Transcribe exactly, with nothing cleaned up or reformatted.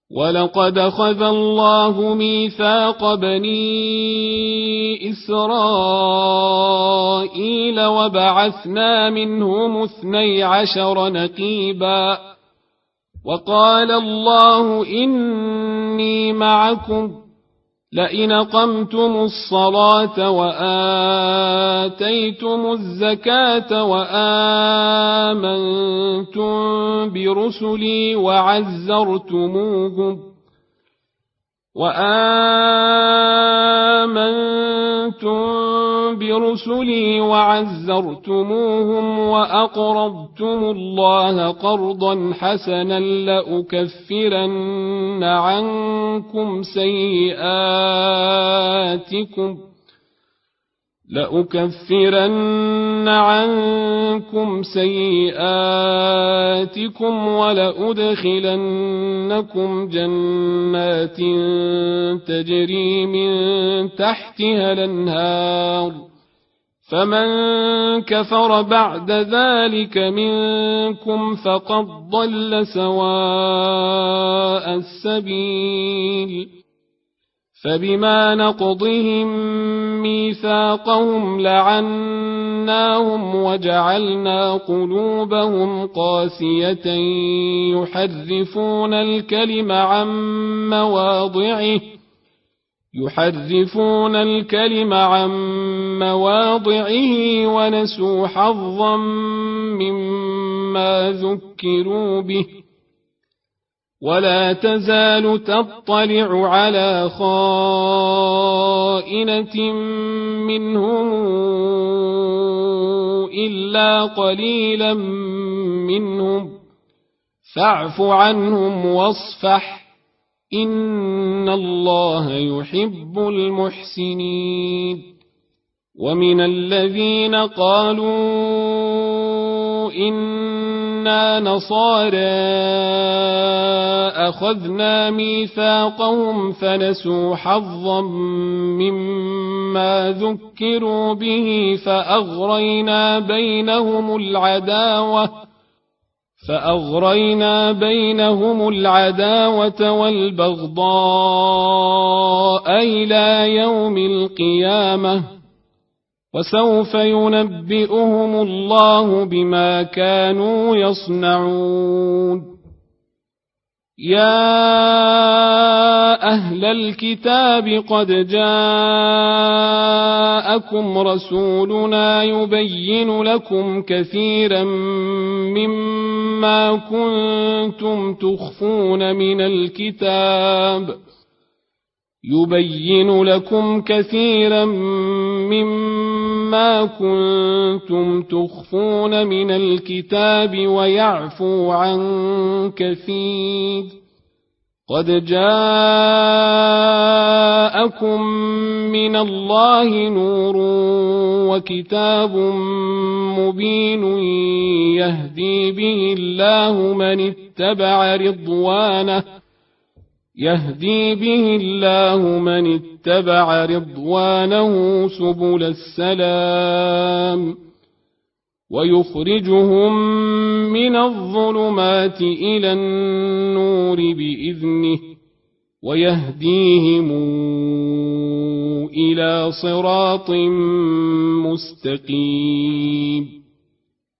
ولقد أخذ الله ميثاق بني إسرائيل وبعثنا منهم اثني عشر نقيبا وقال الله إني معكم لئن أقمتم الصلاة وآتيتم الزكاة وآمنتم برسلي وعزرتموهم وآمنتم برسلي وعزرتموهم وأقرضتم الله قرضا حسنا لأكفرن عنكم سيئاتكم لأكفرن عنكم سيئاتكم ولأدخلنكم جنات تجري من تحتها الأنهار فمن كفر بعد ذلك منكم فقد ضل سواء السبيل فبما نقضهم ميثاقهم لعناهم وجعلنا قلوبهم قاسية يحرفون الكلم عن مواضعه يحرفون الكلم عن مواضعه ونسوا حظا مما ذكروا به ولا تزال تطلع على خائنة منهم إلا قليلا منهم فاعف عنهم واصفح إن الله يحب المحسنين ومن الذين قالوا إنا نصارى أخذنا ميثاقهم فنسوا حظا مما ذكروا به فأغرينا بينهم العداوة فأغرينا بينهم العداوة والبغضاء إلى يوم القيامة وسوف ينبئهم الله بما كانوا يصنعون يا أهل الكتاب قد جاءكم رسولنا يبين لكم كثيرا مما كنتم تخفون من الكتاب يبين لكم كثيرا مما كنتم تخفون من الكتاب ويعفو عن كثير قد جاءكم من الله نور وكتاب مبين يهدي به الله من اتبع رضوانه يهدي به الله من اتبع رضوانه سبل السلام ويخرجهم من الظلمات إلى النور بإذنه ويهديهم إلى صراط مستقيم